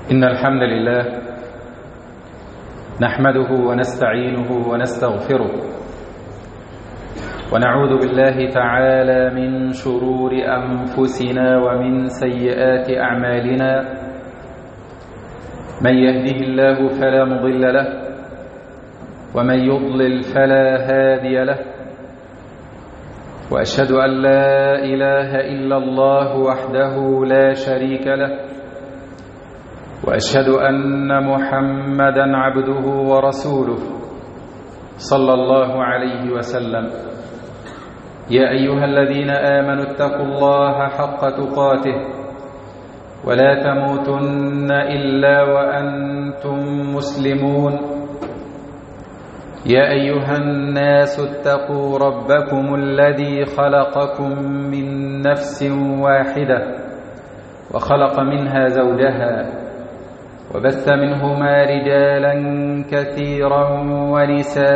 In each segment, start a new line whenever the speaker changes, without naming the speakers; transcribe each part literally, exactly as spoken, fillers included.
إن الحمد لله نحمده ونستعينه ونستغفره ونعوذ بالله تعالى من شرور أنفسنا ومن سيئات أعمالنا. من يهده الله فلا مضل له ومن يضلل فلا هادي له، وأشهد أن لا إله إلا الله وحده لا شريك له، وأشهد أن محمدًا عبده ورسوله صلى الله عليه وسلم. يا أيها الذين آمنوا اتقوا الله حق تقاته ولا تموتن إلا وأنتم مسلمون. يا أيها الناس اتقوا ربكم الذي خلقكم من نفس واحدة وخلق منها زوجها وبث منهما رجالا كثيرا ونساء،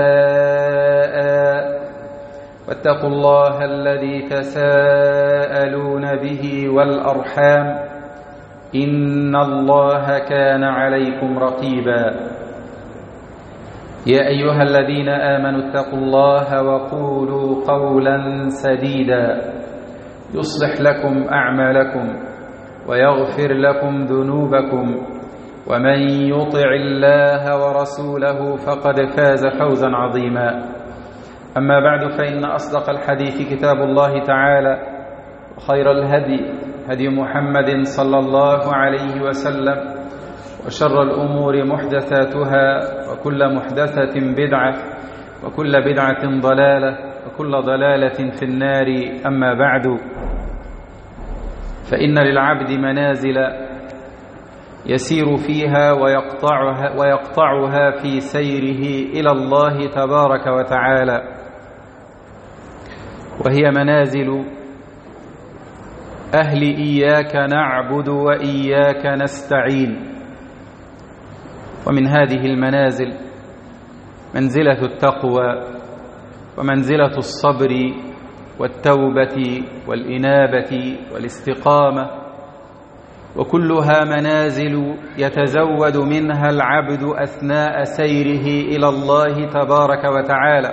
واتقوا الله الذي تساءلون به والأرحام إن الله كان عليكم رقيبا. يا أيها الذين آمنوا اتقوا الله وقولوا قولا سديدا يصلح لكم أعمالكم ويغفر لكم ذنوبكم، ومن يطع الله ورسوله فقد فاز فوزا عظيما. أما بعد، فإن أصدق الحديث كتاب الله تعالى، وخير الهدي هدي محمد صلى الله عليه وسلم، وشر الأمور محدثاتها، وكل محدثة بدعة، وكل بدعة ضلالة، وكل ضلالة في النار. أما بعد، فإن للعبد منازل يسير فيها ويقطعها, ويقطعها في سيره إلى الله تبارك وتعالى، وهي منازل أهل إياك نعبد وإياك نستعين. ومن هذه المنازل منزلة التقوى، ومنزلة الصبر والتوبة والإنابة والاستقامة، وكلها منازل يتزود منها العبد أثناء سيره إلى الله تبارك وتعالى.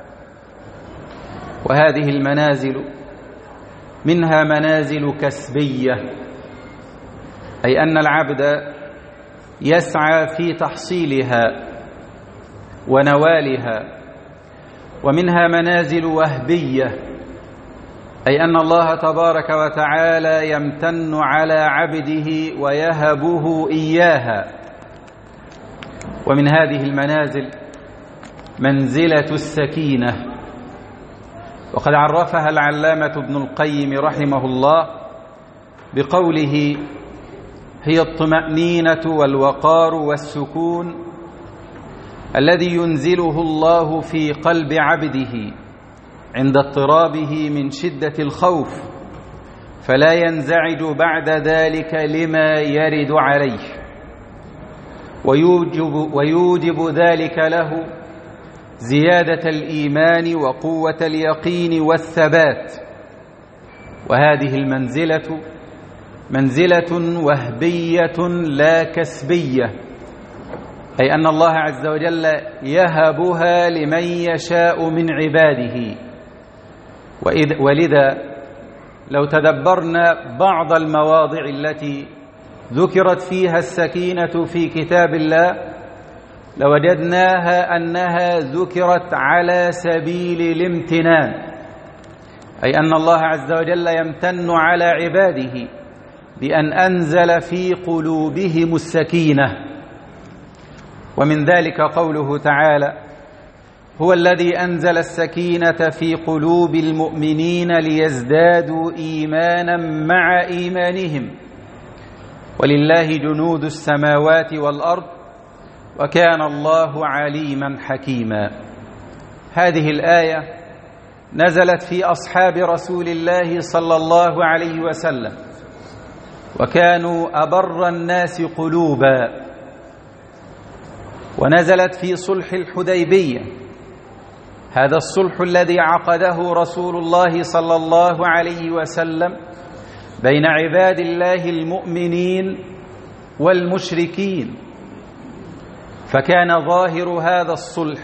وهذه المنازل منها منازل كسبية، أي أن العبد يسعى في تحصيلها ونوالها. ومنها منازل وهبية، أي أن الله تبارك وتعالى يمتن على عبده ويهبه إياها. ومن هذه المنازل منزلة السكينة، وقد عرفها العلامة ابن القيم رحمه الله بقوله: هي الطمأنينة والوقار والسكون الذي ينزله الله في قلب عبده عند اضطرابه من شدة الخوف، فلا ينزعج بعد ذلك لما يرد عليه، ويوجب, ويوجب ذلك له زيادة الإيمان وقوة اليقين والثبات. وهذه المنزلة منزلة وهبية لا كسبية، أي أن الله عز وجل يهبها لمن يشاء من عباده. ولذا لو تدبرنا بعض المواضع التي ذكرت فيها السكينة في كتاب الله لوجدناها أنها ذكرت على سبيل الامتنان، أي أن الله عز وجل يمتن على عباده بأن أنزل في قلوبهم السكينة. ومن ذلك قوله تعالى: هو الذي أنزل السكينة في قلوب المؤمنين ليزدادوا إيمانا مع إيمانهم ولله جنود السماوات والأرض وكان الله عليما حكيما. هذه الآية نزلت في أصحاب رسول الله صلى الله عليه وسلم، وكانوا أبر الناس قلوبا، ونزلت في صلح الحديبية، هذا الصلح الذي عقده رسول الله صلى الله عليه وسلم بين عباد الله المؤمنين والمشركين. فكان ظاهر هذا الصلح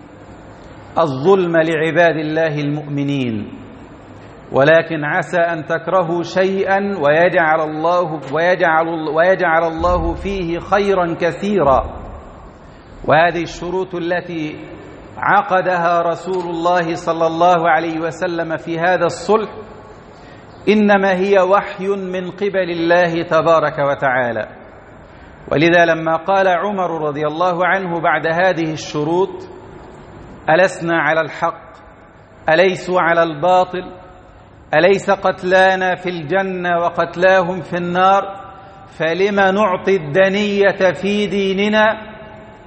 الظلم لعباد الله المؤمنين، ولكن عسى أن تكرهوا شيئا ويجعل الله, ويجعل, ويجعل الله فيه خيرا كثيرا. وهذه الشروط التي عقدها رسول الله صلى الله عليه وسلم في هذا الصلح إنما هي وحي من قبل الله تبارك وتعالى. ولذا لما قال عمر رضي الله عنه بعد هذه الشروط: ألسنا على الحق أليسوا على الباطل أليس قتلانا في الجنة وقتلاهم في النار فلم نعطي الدنية في ديننا،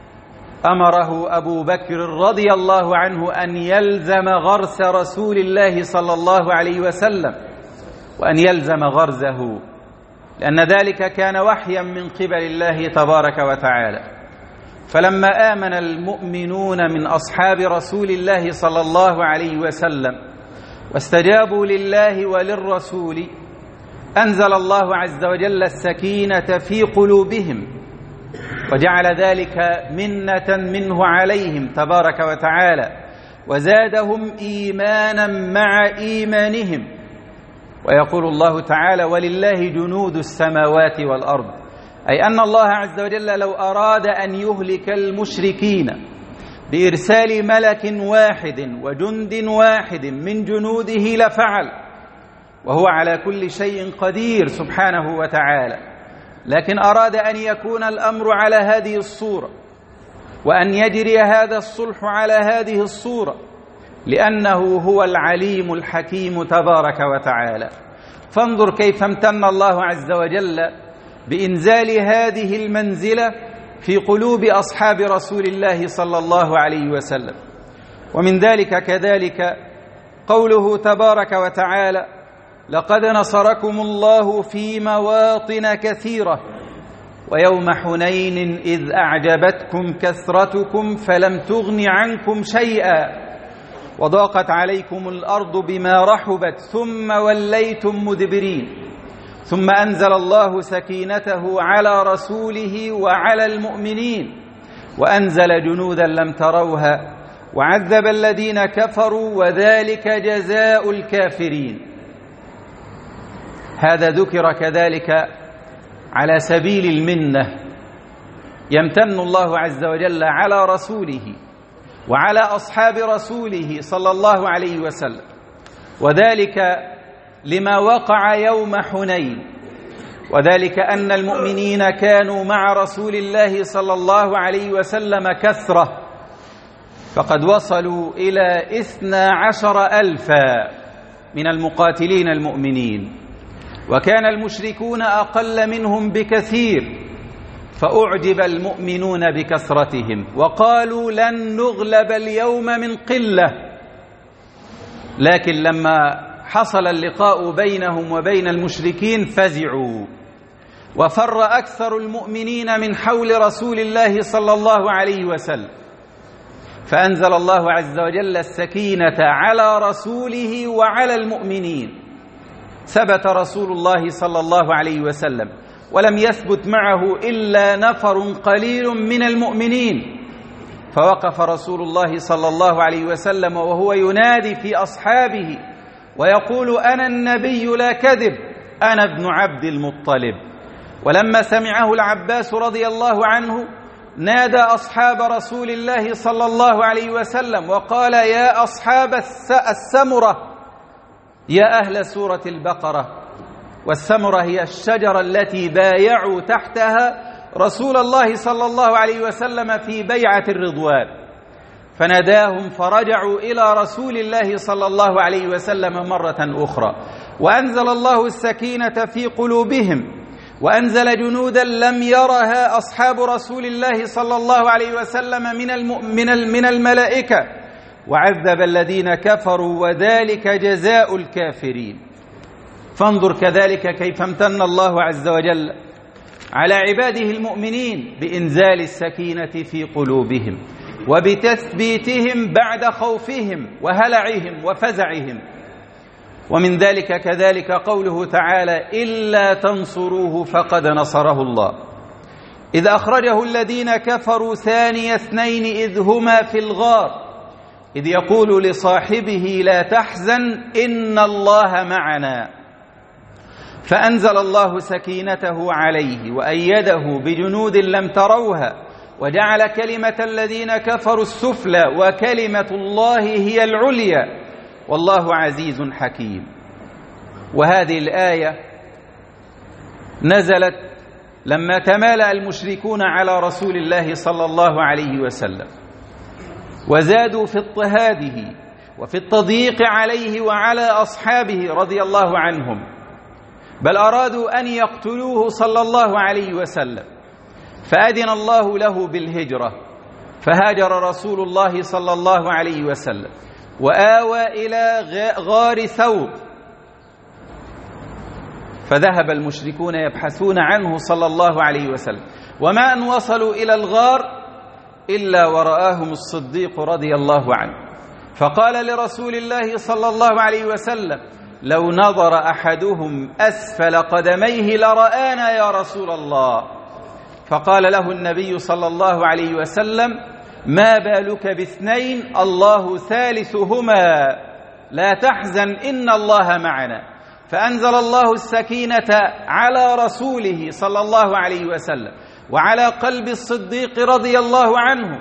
أمره أبو بكر رضي الله عنه أن يلزم غرس رسول الله صلى الله عليه وسلم وأن يلزم غرزه، لأن ذلك كان وحيا من قبل الله تبارك وتعالى. فلما آمن المؤمنون من أصحاب رسول الله صلى الله عليه وسلم واستجابوا لله وللرسول أنزل الله عز وجل السكينة في قلوبهم، وجعل ذلك منة منه عليهم تبارك وتعالى، وزادهم إيمانا مع إيمانهم. ويقول الله تعالى: ولله جنود السماوات والأرض، أي أن الله عز وجل لو أراد أن يهلك المشركين بإرسال ملك واحد وجند واحد من جنوده لفعل، وهو على كل شيء قدير سبحانه وتعالى، لكن أراد أن يكون الأمر على هذه الصورة وأن يجري هذا الصلح على هذه الصورة، لأنه هو العليم الحكيم تبارك وتعالى. فانظر كيف امتن الله عز وجل بإنزال هذه المنزلة في قلوب أصحاب رسول الله صلى الله عليه وسلم. ومن ذلك كذلك قوله تبارك وتعالى: لقد نصركم الله في مواطن كثيرة ويوم حنين إذ أعجبتكم كثرتكم فلم تغن عنكم شيئا وضاقت عليكم الأرض بما رحبت ثم وليتم مدبرين ثم أنزل الله سكينته على رسوله وعلى المؤمنين وأنزل جنودا لم تروها وعذب الذين كفروا وذلك جزاء الكافرين. هذا ذكر كذلك على سبيل المنة، يمتن الله عز وجل على رسوله وعلى أصحاب رسوله صلى الله عليه وسلم، وذلك لما وقع يوم حنين، وذلك أن المؤمنين كانوا مع رسول الله صلى الله عليه وسلم كثرة، فقد وصلوا إلى اثنا عشر ألفا من المقاتلين المؤمنين، وكان المشركون أقل منهم بكثير، فأعجب المؤمنون بكثرتهم وقالوا لن نغلب اليوم من قلة. لكن لما حصل اللقاء بينهم وبين المشركين فزعوا وفر أكثر المؤمنين من حول رسول الله صلى الله عليه وسلم، فأنزل الله عز وجل السكينة على رسوله وعلى المؤمنين. ثبت رسول الله صلى الله عليه وسلم ولم يثبت معه إلا نفر قليل من المؤمنين، فوقف رسول الله صلى الله عليه وسلم وهو ينادي في أصحابه ويقول: أنا النبي لا كذب، أنا ابن عبد المطلب. ولما سمعه العباس رضي الله عنه نادى أصحاب رسول الله صلى الله عليه وسلم وقال: يا أصحاب السمرة، يا أهل سورة البقرة. والسمرة هي الشجرة التي بايعوا تحتها رسول الله صلى الله عليه وسلم في بيعة الرضوان، فناداهم فرجعوا إلى رسول الله صلى الله عليه وسلم مرة أخرى، وأنزل الله السكينة في قلوبهم وأنزل جنودا لم يرها أصحاب رسول الله صلى الله عليه وسلم من من الملائكة، وعذب الذين كفروا وذلك جزاء الكافرين. فانظر كذلك كيف امتن الله عز وجل على عباده المؤمنين بإنزال السكينة في قلوبهم وبتثبيتهم بعد خوفهم وهلعهم وفزعهم. ومن ذلك كذلك قوله تعالى: إلا تنصروه فقد نصره الله. إذ أخرجه الذين كفروا ثاني اثنين إذ هما في الغار إذ يقول لصاحبه لا تحزن إن الله معنا فأنزل الله سكينته عليه وأيده بجنود لم تروها وجعل كلمة الذين كفروا السفلى وكلمة الله هي العليا والله عزيز حكيم. وهذه الآية نزلت لما تمالأ المشركون على رسول الله صلى الله عليه وسلم وزادوا في اضطهاده وفي التضييق عليه وعلى أصحابه رضي الله عنهم، بل أرادوا أن يقتلوه صلى الله عليه وسلم، فأذن الله له بالهجرة، فهاجر رسول الله صلى الله عليه وسلم وآوى إلى غار ثور، فذهب المشركون يبحثون عنه صلى الله عليه وسلم، وما أن وصلوا إلى الغار إلا ورآهم الصديق رضي الله عنه، فقال لرسول الله صلى الله عليه وسلم لو نظر أحدهم أسفل قدميه لرآنا يا رسول الله. فقال له النبي صلى الله عليه وسلم ما بالك باثنين الله ثالثهما لا تحزن إن الله معنا. فأنزل الله السكينة على رسوله صلى الله عليه وسلم وعلى قلب الصديق رضي الله عنه،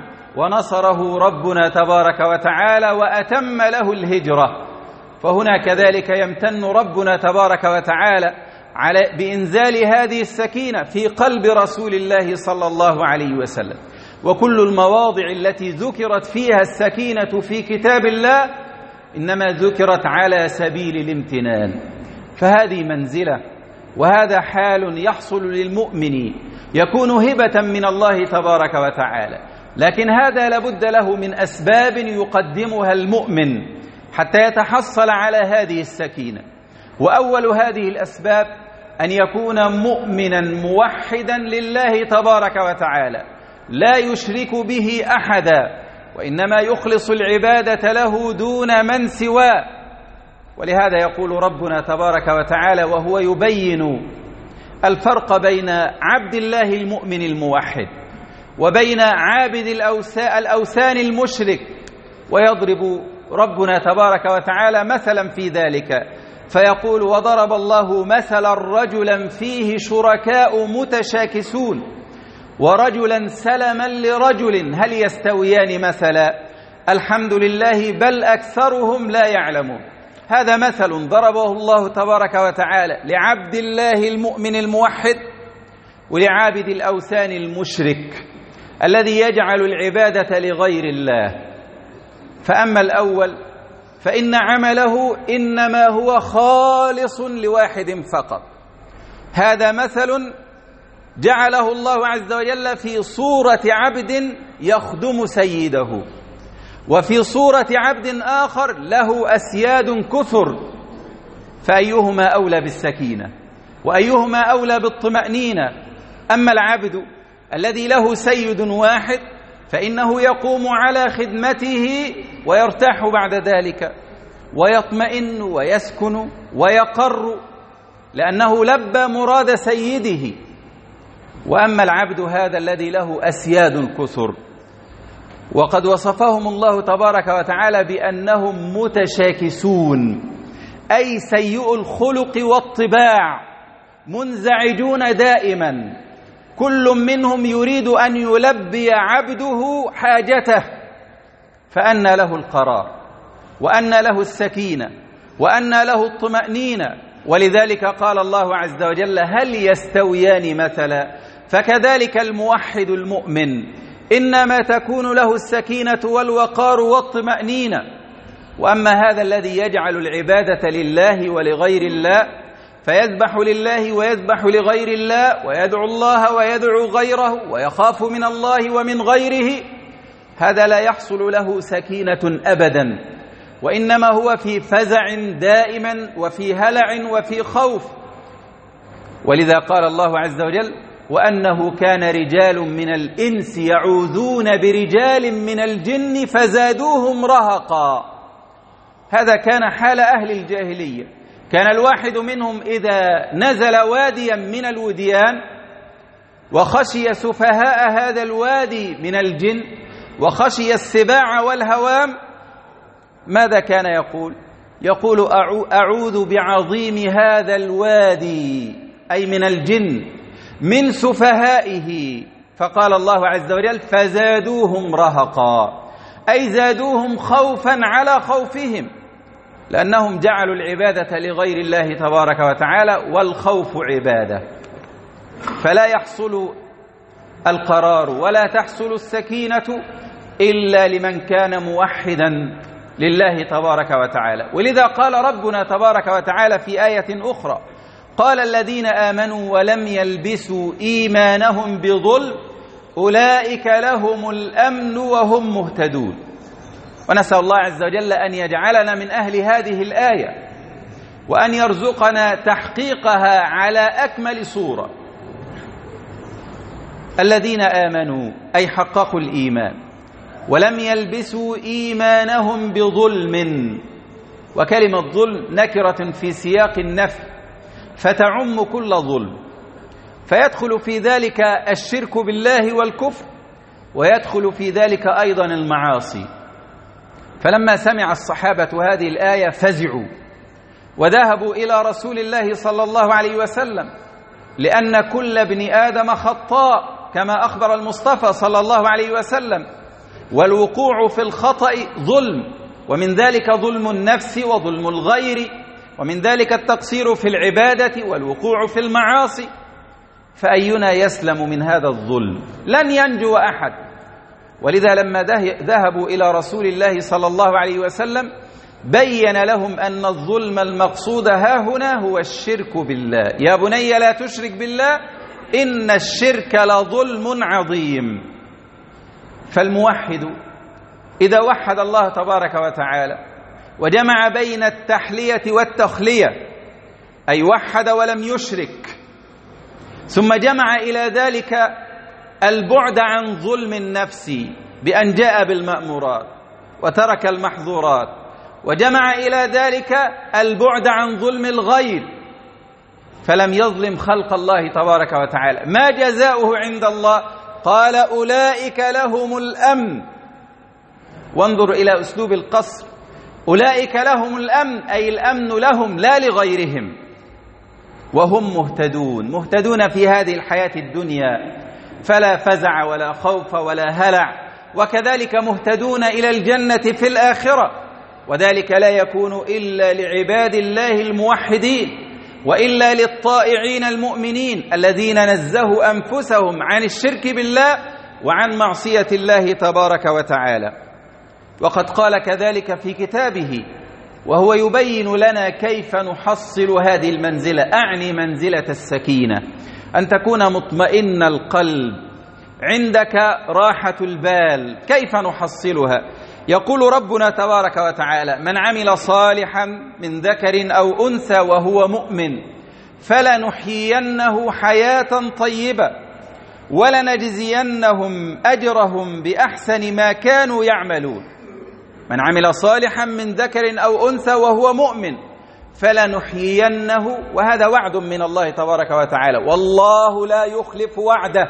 ونصره ربنا تبارك وتعالى وأتم له الهجرة. فهنا كذلك يمتن ربنا تبارك وتعالى على بإنزال هذه السكينة في قلب رسول الله صلى الله عليه وسلم. وكل المواضع التي ذكرت فيها السكينة في كتاب الله إنما ذكرت على سبيل الامتنان، فهذه منزلة وهذا حال يحصل للمؤمن يكون هبة من الله تبارك وتعالى، لكن هذا لابد له من أسباب يقدمها المؤمن حتى يتحصل على هذه السكينة. وأول هذه الأسباب أن يكون مؤمنا موحدا لله تبارك وتعالى لا يشرك به أحدا، وإنما يخلص العبادة له دون من سواه. ولهذا يقول ربنا تبارك وتعالى وهو يبين الفرق بين عبد الله المؤمن الموحد وبين عابد الأوثان المشرك، ويضرب ربنا تبارك وتعالى مثلا في ذلك فيقول وضرب الله مثلا رجلا فيه شركاء متشاكسون ورجلا سلما لرجل هل يستويان مثلا الحمد لله بل أكثرهم لا يعلمون. هذا مثل ضربه الله تبارك وتعالى لعبد الله المؤمن الموحد ولعابد الأوثان المشرك الذي يجعل العبادة لغير الله. فأما الأول فإن عمله إنما هو خالص لواحد فقط. هذا مثل جعله الله عز وجل في صورة عبد يخدم سيده، وفي صورة عبد آخر له أسياد كثر، فأيهما أولى بالسكينة وأيهما أولى بالطمأنينة؟ أما العبد الذي له سيد واحد فإنه يقوم على خدمته ويرتاح بعد ذلك ويطمئن ويسكن ويقر لأنه لبى مراد سيده. وأما العبد هذا الذي له أسياد كثر وقد وصفهم الله تبارك وتعالى بأنهم متشاكسون، أي سيء الخلق والطباع، منزعجون دائما، كل منهم يريد أن يلبي عبده حاجته، فأنى له القرار وأنى له السكينة وأنى له الطمأنينة. ولذلك قال الله عز وجل هل يستويان مثلا؟ فكذلك الموحد المؤمن إنما تكون له السكينة والوقار والطمأنينة. وأما هذا الذي يجعل العبادة لله ولغير الله فيذبح لله ويذبح لغير الله ويدعو الله ويدعو غيره ويخاف من الله ومن غيره، هذا لا يحصل له سكينة أبدا، وإنما هو في فزع دائما وفي هلع وفي خوف. ولذا قال الله عز وجل وأنه كان رجال من الإنس يعوذون برجال من الجن فزادوهم رهقا. هذا كان حال أهل الجاهلية، كان الواحد منهم إذا نزل واديا من الوديان وخشي سفهاء هذا الوادي من الجن وخشي السباع والهوام، ماذا كان يقول؟ يقول أعوذ بعظيم هذا الوادي، أي من الجن، من سفهائه. فقال الله عز وجل فزادوهم رهقا، أي زادوهم خوفا على خوفهم، لأنهم جعلوا العبادة لغير الله تبارك وتعالى، والخوف عبادة. فلا يحصل القرار ولا تحصل السكينة إلا لمن كان موحدا لله تبارك وتعالى. ولذا قال ربنا تبارك وتعالى في آية أخرى: قال الذين آمنوا ولم يلبسوا إيمانهم بظلم أولئك لهم الأمن وهم مهتدون. ونسأل الله عز وجل أن يجعلنا من أهل هذه الآية، وأن يرزقنا تحقيقها على أكمل صورة. الذين آمنوا أي حققوا الإيمان ولم يلبسوا إيمانهم بظلم، وكلمة ظلم نكرة في سياق النفي فتعم كل ظلم، فيدخل في ذلك الشرك بالله والكفر، ويدخل في ذلك أيضا المعاصي. فلما سمع الصحابة هذه الآية فزعوا وذهبوا إلى رسول الله صلى الله عليه وسلم، لأن كل ابن آدم خطاء كما أخبر المصطفى صلى الله عليه وسلم، والوقوع في الخطأ ظلم، ومن ذلك ظلم النفس وظلم الغير، ومن ذلك التقصير في العبادة والوقوع في المعاصي. فأينا يسلم من هذا الظلم؟ لن ينجو أحد. ولذا لما ذهبوا إلى رسول الله صلى الله عليه وسلم بين لهم أن الظلم المقصود ها هنا هو الشرك بالله. يا بني لا تشرك بالله إن الشرك لظلم عظيم. فالموحد إذا وحد الله تبارك وتعالى وجمع بين التحلية والتخلية، أي وحد ولم يشرك، ثم جمع إلى ذلك البعد عن ظلم النفس بأن جاء بالمأمورات وترك المحظورات، وجمع إلى ذلك البعد عن ظلم الغير، فلم يظلم خلق الله تبارك وتعالى، ما جزاؤه عند الله؟ قال أولئك لهم الأمن. وانظر إلى أسلوب القصر، أولئك لهم الأمن، أي الأمن لهم لا لغيرهم، وهم مهتدون، مهتدون في هذه الحياة الدنيا، فلا فزع ولا خوف ولا هلع، وكذلك مهتدون إلى الجنة في الآخرة، وذلك لا يكون إلا لعباد الله الموحدين، وإلا للطائعين المؤمنين الذين نزهوا أنفسهم عن الشرك بالله وعن معصية الله تبارك وتعالى. وقد قال كذلك في كتابه وهو يبين لنا كيف نحصل هذه المنزلة، أعني منزلة السكينة، أن تكون مطمئن القلب، عندك راحة البال. كيف نحصلها؟ يقول ربنا تبارك وتعالى: من عمل صالحا من ذكر أو أنثى وهو مؤمن فلنحيينه حياة طيبة ولنجزينهم أجرهم بأحسن ما كانوا يعملون. من عمل صالحا من ذكر أو أنثى وهو مؤمن فلنحيينه، وهذا وعد من الله تبارك وتعالى، والله لا يخلف وعده،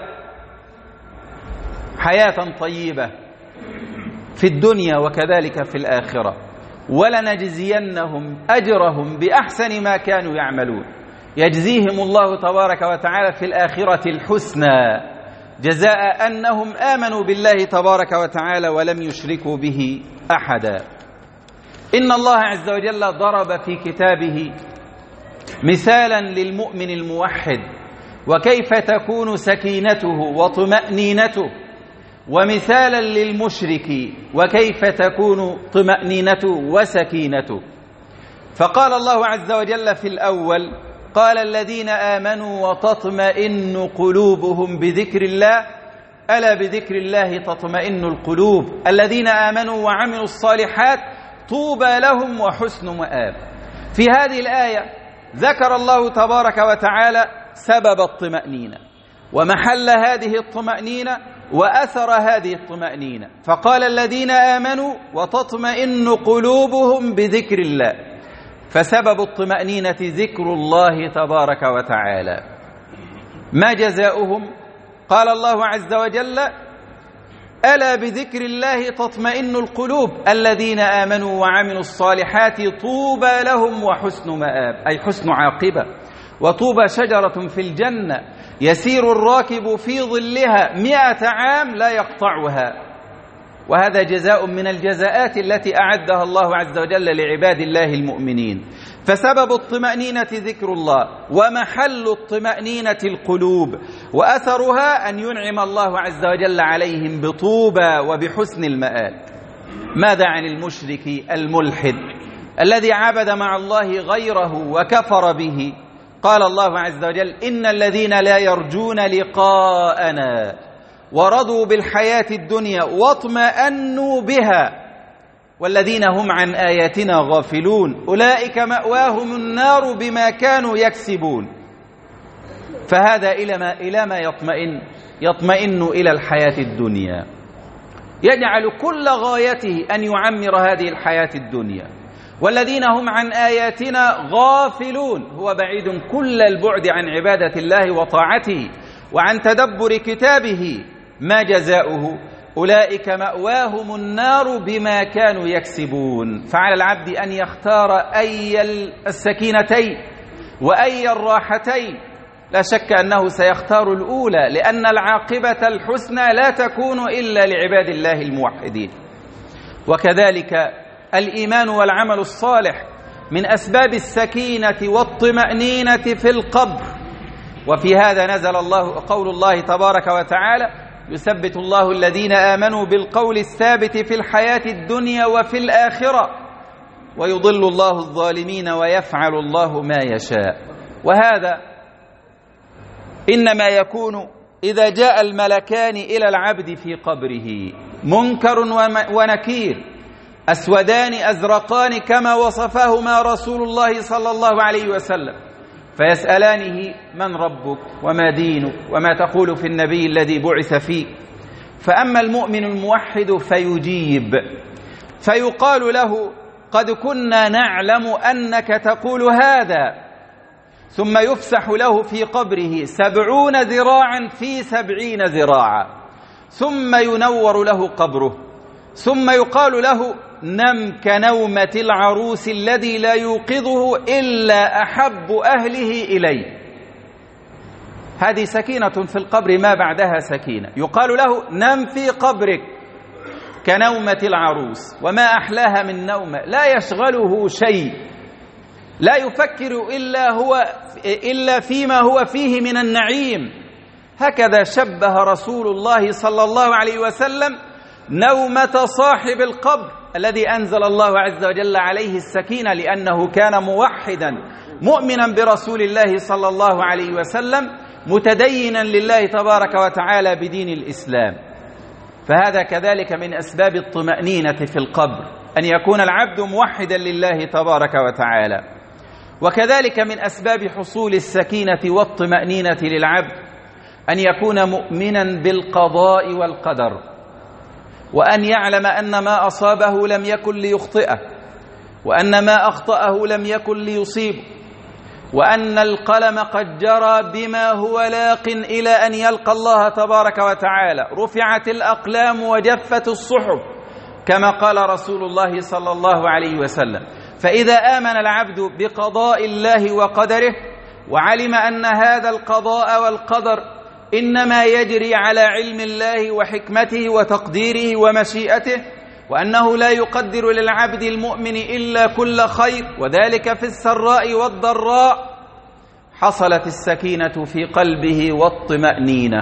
حياة طيبة في الدنيا وكذلك في الآخرة، ولنجزينهم أجرهم بأحسن ما كانوا يعملون. يجزيهم الله تبارك وتعالى في الآخرة الحسنى، جزاء أنهم آمنوا بالله تبارك وتعالى ولم يشركوا به أحدا. إن الله عز وجل ضرب في كتابه مثالا للمؤمن الموحد، وكيف تكون سكينته وطمأنينته، ومثالا للمشرك وكيف تكون طمأنينته وسكينته. فقال الله عز وجل في الأول: قال الذين آمنوا وتطمئن قلوبهم بذكر الله، ألا بذكر الله تطمئن القلوب، الذين آمنوا وعملوا الصالحات طوبى لهم وحسن مآب. في هذه الآية ذكر الله تبارك وتعالى سبب الطمأنينة ومحل هذه الطمأنينة وأثر هذه الطمأنينة، فقال الذين آمنوا وتطمئن قلوبهم بذكر الله، فسبب الطمأنينة ذكر الله تبارك وتعالى. ما جزاؤهم؟ قال الله عز وجل: ألا بذكر الله تطمئن القلوب الذين آمنوا وعملوا الصالحات طوبى لهم وحسن مآب، أي حسن عاقبة. وطوبى شجرة في الجنة يسير الراكب في ظلها مئة عام لا يقطعها. وهذا جزاء من الجزاءات التي أعدها الله عز وجل لعباد الله المؤمنين. فسبب الطمأنينة ذكر الله، ومحل الطمأنينة القلوب، وأثرها أن ينعم الله عز وجل عليهم بطوبى وبحسن المآب. ماذا عن المشرك الملحد الذي عبد مع الله غيره وكفر به؟ قال الله عز وجل: إن الذين لا يرجون لقاءنا ورضوا بالحياة الدنيا واطمأنوا بها والذين هم عن آياتنا غافلون أولئك مأواهم النار بما كانوا يكسبون. فهذا إلى ما, إلى ما يطمئن يطمئن إلى الحياة الدنيا، يجعل كل غايته أن يعمر هذه الحياة الدنيا. والذين هم عن آياتنا غافلون، هو بعيد كل البعد عن عبادة الله وطاعته وعن تدبر كتابه. ما جزاؤه؟ أولئك مأواهم النار بما كانوا يكسبون. فعلى العبد أن يختار أي السكينتين وأي الراحتين. لا شك أنه سيختار الأولى، لأن العاقبة الحسنى لا تكون إلا لعباد الله الموحدين. وكذلك الإيمان والعمل الصالح من أسباب السكينة والطمأنينة في القبر. وفي هذا نزل الله قول الله تبارك وتعالى: يثبت الله الذين آمنوا بالقول الثابت في الحياة الدنيا وفي الآخرة ويضل الله الظالمين ويفعل الله ما يشاء. وهذا إنما يكون إذا جاء الملكان إلى العبد في قبره، منكر ونكير، أسودان أزرقان كما وصفهما رسول الله صلى الله عليه وسلم، فيسألانه: من ربك وما دينك وما تقول في النبي الذي بعث فيك؟ فأما المؤمن الموحد فيجيب، فيقال له: قد كنا نعلم أنك تقول هذا. ثم يفسح له في قبره سبعون ذراعا في سبعين ذراعا، ثم ينور له قبره، ثم يقال له: نم كنومة العروس الذي لا يوقظه إلا أحب أهله إليه. هذه سكينة في القبر ما بعدها سكينة. يقال له: نم في قبرك كنومة العروس. وما أحلاها من نومة، لا يشغله شيء، لا يفكر إلا هو إلا فيما هو فيه من النعيم. هكذا شبه رسول الله صلى الله عليه وسلم نومة صاحب القبر الذي أنزل الله عز وجل عليه السكينة، لأنه كان موحدا مؤمنا برسول الله صلى الله عليه وسلم، متدينا لله تبارك وتعالى بدين الإسلام. فهذا كذلك من أسباب الطمأنينة في القبر، أن يكون العبد موحدا لله تبارك وتعالى. وكذلك من أسباب حصول السكينة والطمأنينة للعبد أن يكون مؤمنا بالقضاء والقدر، وأن يعلم أن ما أصابه لم يكن ليخطئه، وأن ما أخطأه لم يكن ليصيبه، وأن القلم قد جرى بما هو لاق إلى أن يلقى الله تبارك وتعالى. رفعت الأقلام وجفت الصحف كما قال رسول الله صلى الله عليه وسلم. فإذا آمن العبد بقضاء الله وقدره، وعلم أن هذا القضاء والقدر إنما يجري على علم الله وحكمته وتقديره ومشيئته، وأنه لا يقدر للعبد المؤمن إلا كل خير، وذلك في السراء والضراء، حصلت السكينة في قلبه والطمأنينة،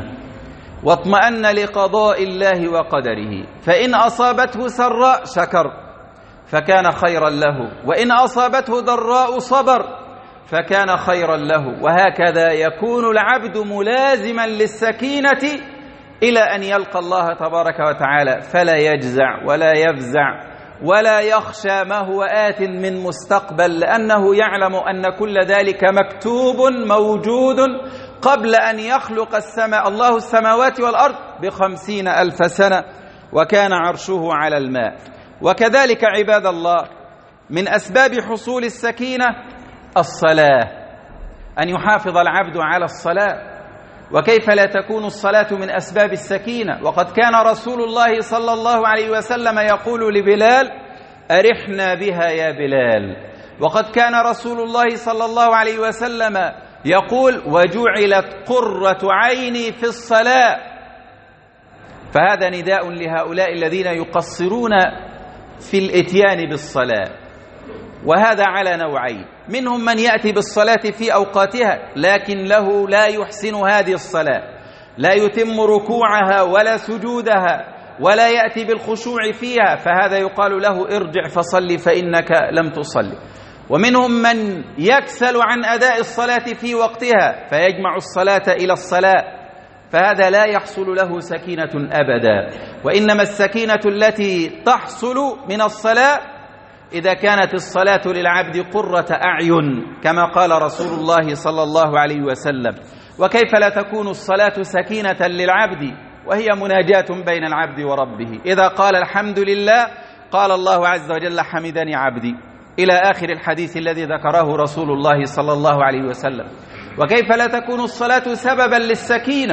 واطمأن لقضاء الله وقدره. فإن أصابته سراء شكر فكان خيرا له، وإن أصابته ضراء صبر فكان خيرا له. وهكذا يكون العبد ملازما للسكينة إلى أن يلقى الله تبارك وتعالى، فلا يجزع ولا يفزع ولا يخشى ما هو آت من مستقبل، لأنه يعلم أن كل ذلك مكتوب موجود قبل أن يخلق السماء الله السماوات والأرض بخمسين ألف سنة، وكان عرشه على الماء. وكذلك عباد الله من أسباب حصول السكينة الصلاة، أن يحافظ العبد على الصلاة، وكيف لا تكون الصلاة من أسباب السكينة؟ وقد كان رسول الله صلى الله عليه وسلم يقول لبلال: أرحنا بها يا بلال. وقد كان رسول الله صلى الله عليه وسلم يقول: وجعلت قرة عيني في الصلاة. فهذا نداء لهؤلاء الذين يقصرون في الإتيان بالصلاة، وهذا على نوعين: منهم من يأتي بالصلاة في أوقاتها لكن له لا يحسن هذه الصلاة، لا يتم ركوعها ولا سجودها ولا يأتي بالخشوع فيها، فهذا يقال له: ارجع فصل فإنك لم تصلي. ومنهم من يكسل عن أداء الصلاة في وقتها فيجمع الصلاة إلى الصلاة، فهذا لا يحصل له سكينة أبدا. وإنما السكينة التي تحصل من الصلاة إذا كانت الصلاة للعبد قرة أعين، كما قال رسول الله صلى الله عليه وسلم. وكيف لا تكون الصلاة سكينة للعبد وهي مناجاة بين العبد وربه؟ إذا قال الحمد لله قال الله عز وجل: حمدني عبدي، إلى آخر الحديث الذي ذكره رسول الله صلى الله عليه وسلم. وكيف لا تكون الصلاة سببا للسكينة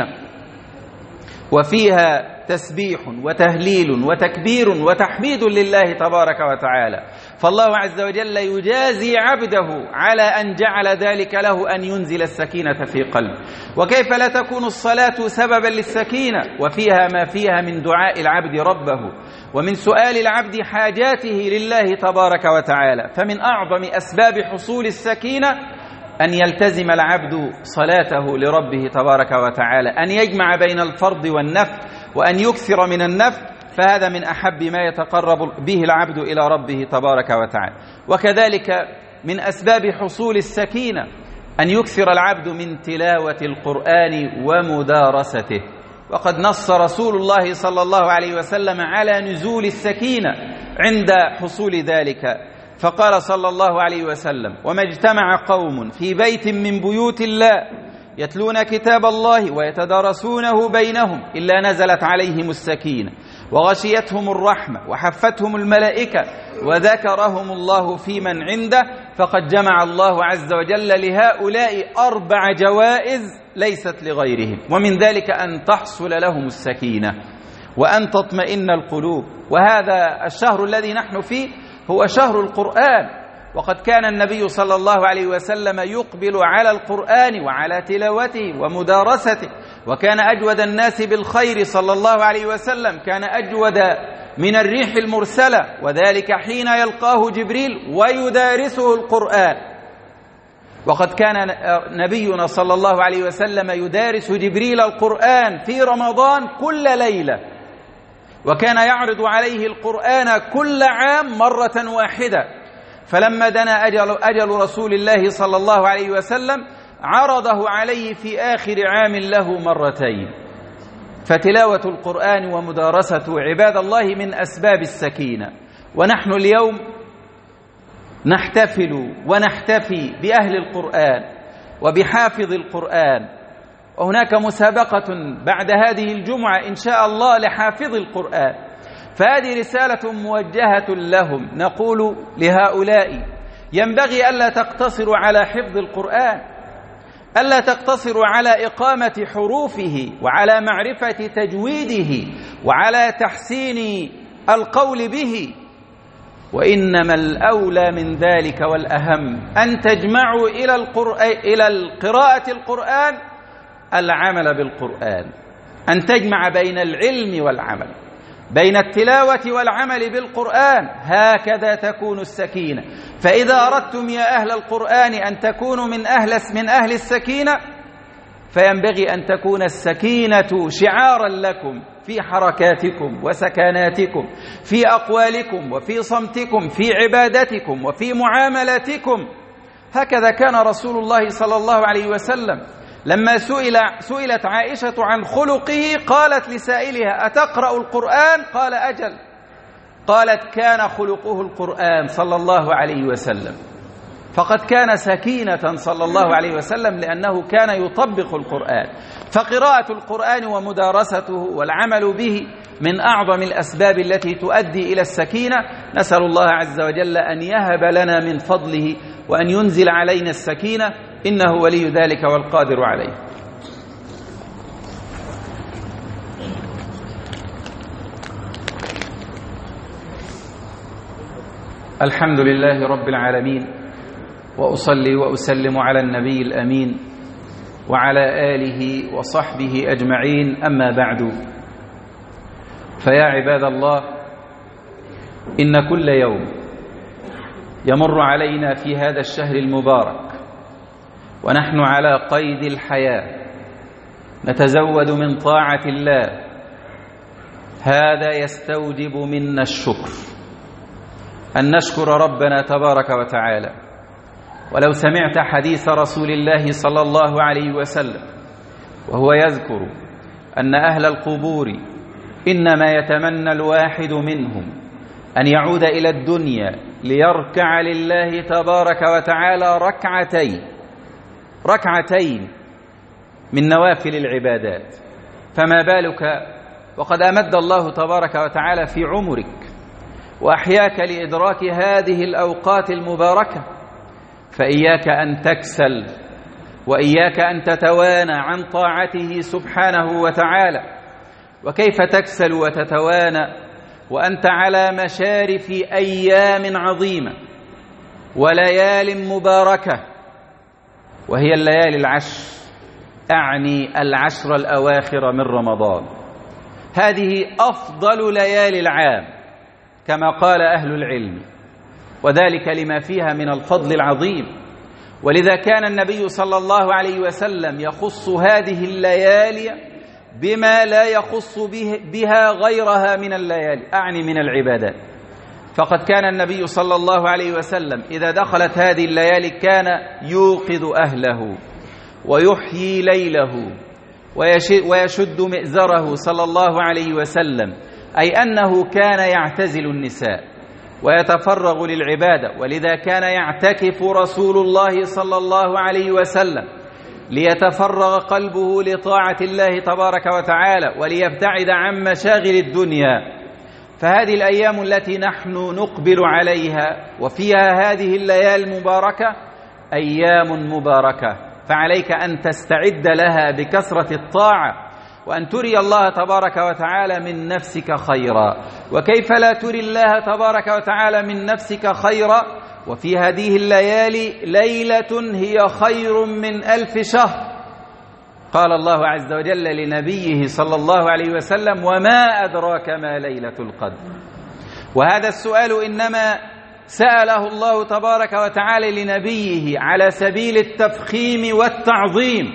وفيها تسبيح وتهليل وتكبير وتحميد لله تبارك وتعالى؟ فالله عز وجل يجازي عبده على أن جعل ذلك له أن ينزل السكينة في قلبه. وكيف لا تكون الصلاة سببا للسكينة وفيها ما فيها من دعاء العبد ربه ومن سؤال العبد حاجاته لله تبارك وتعالى؟ فمن أعظم أسباب حصول السكينة أن يلتزم العبد صلاته لربه تبارك وتعالى، أن يجمع بين الفرض والنفل، وأن يكثر من النفل، فهذا من أحب ما يتقرب به العبد إلى ربه تبارك وتعالى. وكذلك من أسباب حصول السكينة أن يكثر العبد من تلاوة القرآن ومدارسته. وقد نص رسول الله صلى الله عليه وسلم على نزول السكينة عند حصول ذلك، فقال صلى الله عليه وسلم: وما اجتمع قوم في بيت من بيوت الله يتلون كتاب الله ويتدارسونه بينهم إلا نزلت عليهم السكينة وغشيتهم الرحمة وحفتهم الملائكة وذكرهم الله في من عنده. فقد جمع الله عز وجل لهؤلاء أربع جوائز ليست لغيرهم، ومن ذلك أن تحصل لهم السكينة وأن تطمئن القلوب. وهذا الشهر الذي نحن فيه هو شهر القرآن، وقد كان النبي صلى الله عليه وسلم يقبل على القرآن وعلى تلاوته ومدارسته، وكان أجود الناس بالخير صلى الله عليه وسلم، كان أجود من الريح المرسلة، وذلك حين يلقاه جبريل ويدارسه القرآن. وقد كان نبينا صلى الله عليه وسلم يدارس جبريل القرآن في رمضان كل ليلة، وكان يعرض عليه القرآن كل عام مرة واحدة. فلما دنا أجل, أجل رسول الله صلى الله عليه وسلم عرضه عليه في آخر عام له مرتين. فتلاوة القرآن ومدارسته عباد الله من أسباب السكينة. ونحن اليوم نحتفل ونحتفي بأهل القرآن وبحافظ القرآن، وهناك مسابقة بعد هذه الجمعة إن شاء الله لحافظ القرآن، فهذه رسالة موجهة لهم. نقول لهؤلاء: ينبغي ألا تقتصروا على حفظ القرآن، ألا تقتصروا على إقامة حروفه وعلى معرفة تجويده وعلى تحسين القول به، وإنما الأولى من ذلك والأهم أن تجمعوا إلى القرآن إلى القراءة القرآن العمل بالقرآن، أن تجمع بين العلم والعمل، بين التلاوة والعمل بالقرآن، هكذا تكون السكينة. فإذا أردتم يا أهل القرآن أن تكونوا من أهل من أهل السكينة، فينبغي أن تكون السكينة شعارا لكم في حركاتكم وسكناتكم، في أقوالكم وفي صمتكم، في عبادتكم وفي معاملاتكم. هكذا كان رسول الله صلى الله عليه وسلم لما سئل سئلت عائشة عن خلقه قالت لسائلها: أتقرأ القرآن؟ قال: أجل. قالت: كان خلقه القرآن صلى الله عليه وسلم. فقد كان سكينة صلى الله عليه وسلم لأنه كان يطبق القرآن. فقراءة القرآن ومدارسته والعمل به من أعظم الأسباب التي تؤدي إلى السكينة. نسأل الله عز وجل أن يهب لنا من فضله وأن ينزل علينا السكينة، إنه ولي ذلك والقادر عليه. الحمد لله رب العالمين، وأصلي وأسلم على النبي الأمين وعلى آله وصحبه أجمعين، أما بعد، فيا عباد الله، إن كل يوم يمر علينا في هذا الشهر المبارك ونحن على قيد الحياة نتزود من طاعة الله، هذا يستوجب منا الشكر، أن نشكر ربنا تبارك وتعالى. ولو سمعت حديث رسول الله صلى الله عليه وسلم وهو يذكر أن أهل القبور إنما يتمنى الواحد منهم أن يعود إلى الدنيا ليركع لله تبارك وتعالى ركعتين ركعتين من نوافل العبادات، فما بالك وقد أمد الله تبارك وتعالى في عمرك وأحياك لإدراك هذه الأوقات المباركة، فإياك أن تكسل وإياك أن تتوانى عن طاعته سبحانه وتعالى. وكيف تكسل وتتوانى وأنت على مشارف أيام عظيمة وليال مباركة، وهي الليالي العشر، أعني العشر الأواخر من رمضان، هذه أفضل ليالي العام كما قال أهل العلم، وذلك لما فيها من الفضل العظيم. ولذا كان النبي صلى الله عليه وسلم يخص هذه الليالي بما لا يخص به بها غيرها من الليالي، أعني من العبادات. فقد كان النبي صلى الله عليه وسلم إذا دخلت هذه الليالي كان يوقظ أهله ويحيي ليله ويشد مئزره صلى الله عليه وسلم، أي أنه كان يعتزل النساء ويتفرغ للعبادة. ولذا كان يعتكف رسول الله صلى الله عليه وسلم ليتفرغ قلبه لطاعة الله تبارك وتعالى وليبتعد عن مشاغل الدنيا. فهذه الأيام التي نحن نقبل عليها وفيها هذه الليالي المباركة أيام مباركة، فعليك أن تستعد لها بكثرة الطاعة وأن تري الله تبارك وتعالى من نفسك خيرا. وكيف لا تري الله تبارك وتعالى من نفسك خيرا وفي هذه الليالي ليلة هي خير من ألف شهر؟ قال الله عز وجل لنبيه صلى الله عليه وسلم: وما أدراك ما ليلة القدر. وهذا السؤال إنما سأله الله تبارك وتعالى لنبيه على سبيل التفخيم والتعظيم،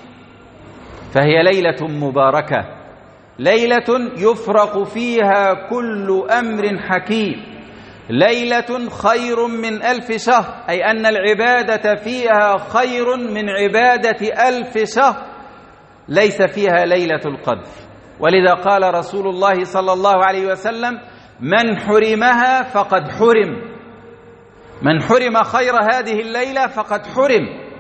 فهي ليلة مباركة، ليلة يفرق فيها كل أمر حكيم، ليلة خير من ألف شهر، أي أن العبادة فيها خير من عبادة ألف شهر ليس فيها ليلة القدر. ولذا قال رسول الله صلى الله عليه وسلم: من حرمها فقد حرم، من حرم خير هذه الليلة فقد حرم.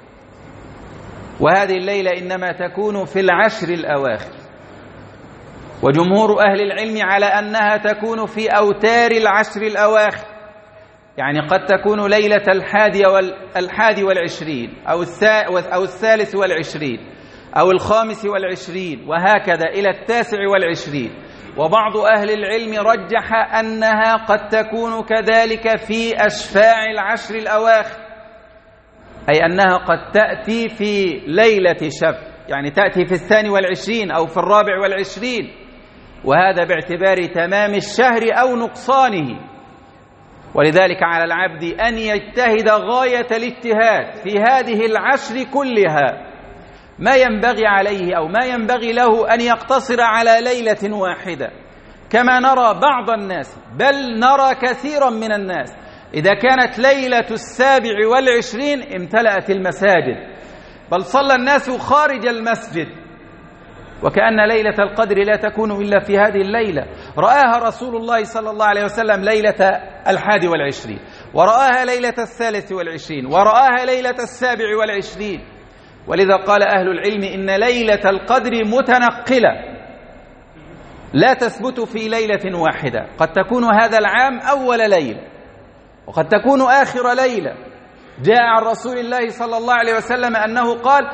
وهذه الليلة إنما تكون في العشر الأواخر، وجمهور أهل العلم على أنها تكون في أوتار العشر الأواخر، يعني قد تكون ليلة الحادي والحادي والعشرين أو أو الثالث والعشرين أو الخامس والعشرين، وهكذا إلى التاسع والعشرين. وبعض أهل العلم رجح أنها قد تكون كذلك في أشفاع العشر الأواخر، أي أنها قد تأتي في ليلة شب، يعني تأتي في الثاني والعشرين أو في الرابع والعشرين، وهذا باعتبار تمام الشهر أو نقصانه. ولذلك على العبد أن يجتهد غاية الاجتهاد في هذه العشر كلها، ما ينبغي عليه أو ما ينبغي له أن يقتصر على ليلة واحدة، كما نرى بعض الناس، بل نرى كثيرا من الناس إذا كانت ليلة السابع والعشرين امتلأت المساجد، بل صلى الناس خارج المسجد، وكأن ليلة القدر لا تكون إلا في هذه الليلة. رآها رسول الله صلى الله عليه وسلم ليلة الحادي والعشرين، ورآها ليلة الثالث والعشرين، ورآها ليلة السابع والعشرين. ولذا قال أهل العلم إن ليلة القدر متنقلة لا تثبت في ليلة واحدة، قد تكون هذا العام أول ليلة وقد تكون آخر ليلة. جاء عن رسول الله صلى الله عليه وسلم أنه قال: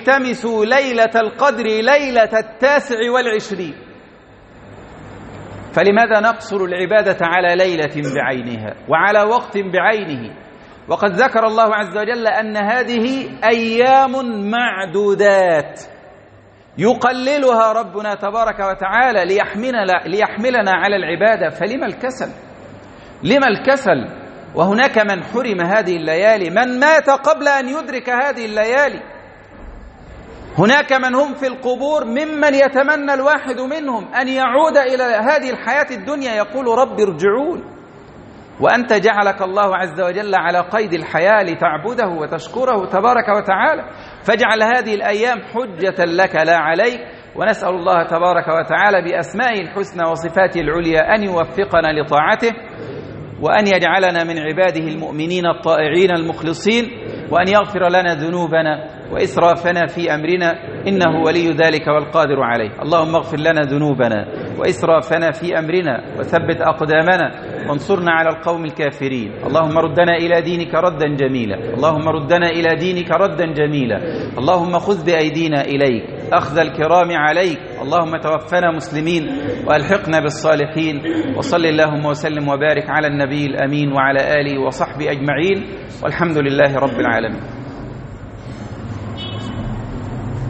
التمسوا ليلة القدر ليلة التاسع والعشرين. فلماذا نقصر العبادة على ليلة بعينها وعلى وقت بعينه، وقد ذكر الله عز وجل أن هذه أيام معدودات يقللها ربنا تبارك وتعالى ليحملنا, ليحملنا على العبادة. فلما الكسل؟ لما الكسل وهناك من حرم هذه الليالي، من مات قبل أن يدرك هذه الليالي. هناك من هم في القبور ممن يتمنى الواحد منهم أن يعود إلى هذه الحياة الدنيا يقول رب ارجعون، وأنت جعلك الله عز وجل على قيد الحياة لتعبده وتشكره تبارك وتعالى. فاجعل هذه الأيام حجة لك لا عليك، ونسأل الله تبارك وتعالى بأسمائه الحسنى وصفاته العليا أن يوفقنا لطاعته، وأن يجعلنا من عباده المؤمنين الطائعين المخلصين، وأن يغفر لنا ذنوبنا وإسرافنا في أمرنا، إنه ولي ذلك والقادر عليه. اللهم اغفر لنا ذنوبنا وإسرافنا في أمرنا، وثبت أقدامنا، وانصرنا على القوم الكافرين. اللهم ردنا إلى دينك ردا جميلا، اللهم ردنا إلى دينك ردا جميلا. اللهم خذ بأيدينا إليك أخذ الكرام عليك. اللهم توفنا مسلمين وألحقنا بالصالحين. وصل اللهم وسلم وبارك على النبي الأمين وعلى آله وصحبه أجمعين، والحمد لله رب العالمين.